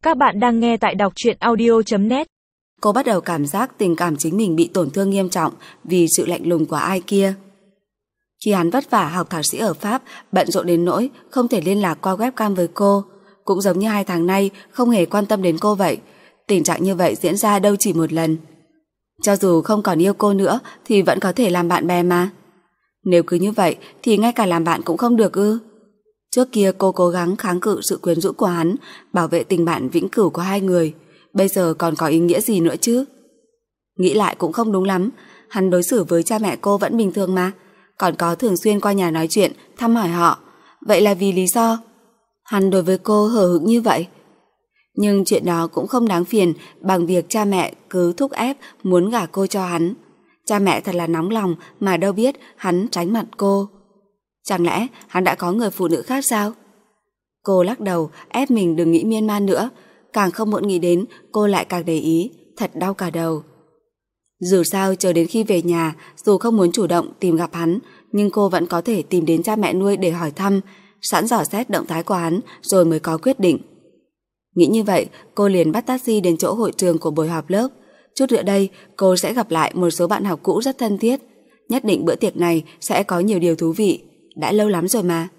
Các bạn đang nghe tại đọc truyện audio.net. Cô bắt đầu cảm giác tình cảm chính mình bị tổn thương nghiêm trọng vì sự lạnh lùng của ai kia. Khi hắn vất vả học thạc sĩ ở Pháp, bận rộn đến nỗi không thể liên lạc qua webcam với cô, cũng giống như 2 tháng nay không hề quan tâm đến cô vậy. Tình trạng như vậy diễn ra đâu chỉ một lần. Cho dù không còn yêu cô nữa thì vẫn có thể làm bạn bè mà. Nếu cứ như vậy thì ngay cả làm bạn cũng không được ư? Trước kia cô cố gắng kháng cự sự quyến rũ của hắn, bảo vệ tình bạn vĩnh cửu của hai người. Bây giờ còn có ý nghĩa gì nữa chứ? Nghĩ lại cũng không đúng lắm. Hắn đối xử với cha mẹ cô vẫn bình thường mà, còn có thường xuyên qua nhà nói chuyện, thăm hỏi họ. Vậy là vì lý do hắn đối với cô hờ hững như vậy. Nhưng chuyện đó cũng không đáng phiền bằng việc cha mẹ cứ thúc ép muốn gả cô cho hắn. Cha mẹ thật là nóng lòng mà đâu biết hắn tránh mặt cô. Chẳng lẽ hắn đã có người phụ nữ khác sao? Cô lắc đầu ép mình đừng nghĩ miên man nữa. Càng không muốn nghĩ đến cô lại càng để ý. Thật đau cả đầu. Dù sao chờ đến khi về nhà, dù không muốn chủ động tìm gặp hắn, nhưng cô vẫn có thể tìm đến cha mẹ nuôi để hỏi thăm, sẵn dò xét động thái của hắn rồi mới có quyết định. Nghĩ như vậy, cô liền bắt taxi đến chỗ hội trường của buổi họp lớp. Chút nữa đây, cô sẽ gặp lại một số bạn học cũ rất thân thiết. Nhất định bữa tiệc này sẽ có nhiều điều thú vị. Đã lâu lắm rồi mà.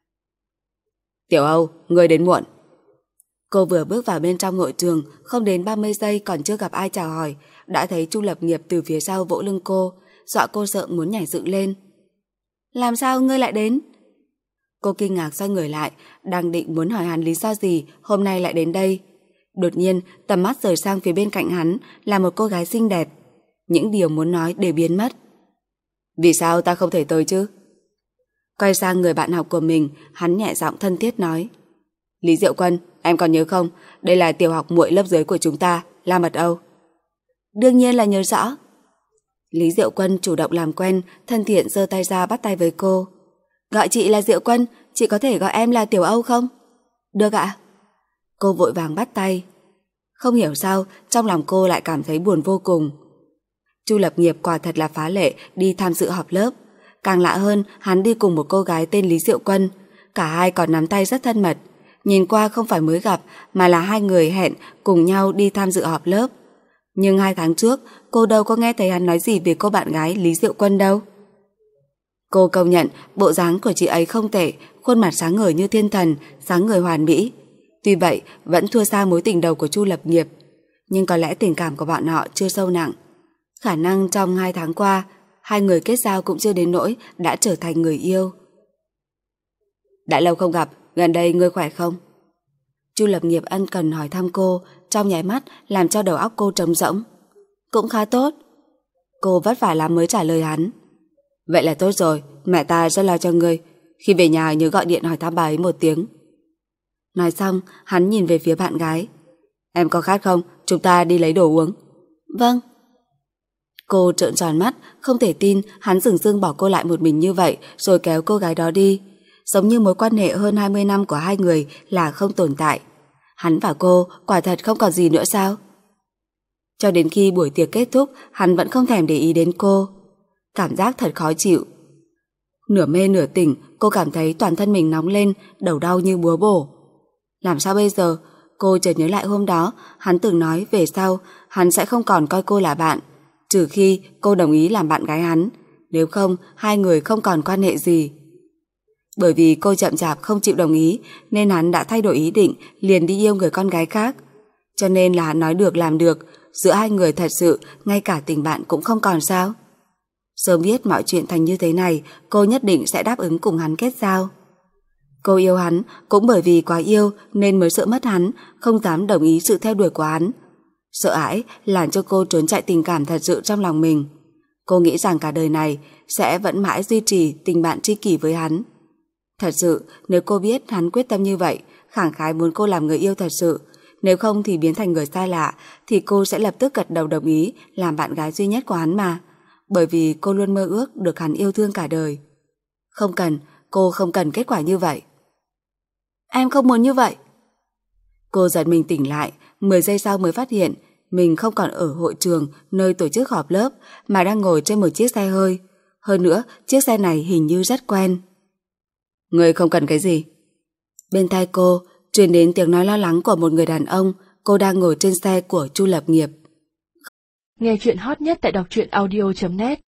Tiểu Âu, người đến muộn. Cô vừa bước vào bên trong hội trường, không đến 30 giây còn chưa gặp ai chào hỏi, đã thấy Chu Lập Nghiệp từ phía sau vỗ lưng cô, dọa cô sợ muốn nhảy dựng lên. Làm sao ngươi lại đến? Cô kinh ngạc xoay người lại, đang định muốn hỏi hắn lý do gì hôm nay lại đến đây. Đột nhiên, tầm mắt rời sang phía bên cạnh hắn là một cô gái xinh đẹp. Những điều muốn nói đều biến mất. Vì sao ta không thể tới chứ? Quay sang người bạn học của mình, hắn nhẹ giọng thân thiết nói. Lý Diệu Quân, em còn nhớ không? Đây là tiểu học muội lớp dưới của chúng ta, La Mật Âu. Đương nhiên là nhớ rõ. Lý Diệu Quân chủ động làm quen, thân thiện giơ tay ra bắt tay với cô. Gọi chị là Diệu Quân, chị có thể gọi em là Tiểu Âu không? Được ạ. Cô vội vàng bắt tay. Không hiểu sao, trong lòng cô lại cảm thấy buồn vô cùng. Chu Lập Nghiệp quả thật là phá lệ đi tham dự họp lớp. Càng lạ hơn, hắn đi cùng một cô gái tên Lý Diệu Quân. Cả hai còn nắm tay rất thân mật. Nhìn qua không phải mới gặp, mà là hai người hẹn cùng nhau đi tham dự họp lớp. Nhưng 2 tháng trước, cô đâu có nghe thấy hắn nói gì về cô bạn gái Lý Diệu Quân đâu. Cô công nhận bộ dáng của chị ấy không tệ, khuôn mặt sáng ngời như thiên thần, sáng ngời hoàn mỹ. Tuy vậy, vẫn thua xa mối tình đầu của Chu Lập Nghiệp. Nhưng có lẽ tình cảm của bọn họ chưa sâu nặng. Khả năng trong 2 tháng qua, hai người kết giao cũng chưa đến nỗi đã trở thành người yêu. Đã lâu không gặp, gần đây ngươi khỏe không? Chu Lập Nghiệp ân cần hỏi thăm cô, trong nháy mắt làm cho đầu óc cô trống rỗng. Cũng khá tốt. Cô vất vả lắm mới trả lời hắn. Vậy là tốt rồi, mẹ ta rất lo cho ngươi. Khi về nhà nhớ gọi điện hỏi thăm bà ấy 1 tiếng. Nói xong, hắn nhìn về phía bạn gái. Em có khát không? Chúng ta đi lấy đồ uống. Vâng. Cô trợn tròn mắt, không thể tin hắn dửng dưng bỏ cô lại một mình như vậy rồi kéo cô gái đó đi. Giống như mối quan hệ hơn 20 năm của hai người là không tồn tại. Hắn và cô quả thật không còn gì nữa sao? Cho đến khi buổi tiệc kết thúc, hắn vẫn không thèm để ý đến cô. Cảm giác thật khó chịu. Nửa mê nửa tỉnh, cô cảm thấy toàn thân mình nóng lên, đầu đau như búa bổ. Làm sao bây giờ? Cô chợt nhớ lại hôm đó, hắn từng nói về sau hắn sẽ không còn coi cô là bạn, trừ khi cô đồng ý làm bạn gái hắn. Nếu không, hai người không còn quan hệ gì. Bởi vì cô chậm chạp không chịu đồng ý, nên hắn đã thay đổi ý định, liền đi yêu người con gái khác. Cho nên là hắn nói được làm được, giữa hai người thật sự ngay cả tình bạn cũng không còn sao? Sớm biết mọi chuyện thành như thế này, cô nhất định sẽ đáp ứng cùng hắn kết giao. Cô yêu hắn cũng bởi vì quá yêu nên mới sợ mất hắn, không dám đồng ý sự theo đuổi của hắn. Sợ hãi làm cho cô trốn chạy tình cảm thật sự trong lòng mình. Cô nghĩ rằng cả đời này sẽ vẫn mãi duy trì tình bạn tri kỷ với hắn. Thật sự, nếu cô biết hắn quyết tâm như vậy, khẳng khái muốn cô làm người yêu thật sự, nếu không thì biến thành người xa lạ, thì cô sẽ lập tức gật đầu đồng ý làm bạn gái duy nhất của hắn mà. Bởi vì cô luôn mơ ước được hắn yêu thương cả đời. Không cần, cô không cần kết quả như vậy. Em không muốn như vậy. Cô giật mình tỉnh lại, 10 giây sau mới phát hiện mình không còn ở hội trường nơi tổ chức họp lớp, mà đang ngồi trên một chiếc xe hơi. Hơn nữa, chiếc xe này hình như rất quen. Người không cần cái gì? Bên tai cô truyền đến tiếng nói lo lắng của một người đàn ông, cô đang ngồi trên xe của Chu Lập Nghiệp. Nghe chuyện hot nhất tại đọc truyện audio.net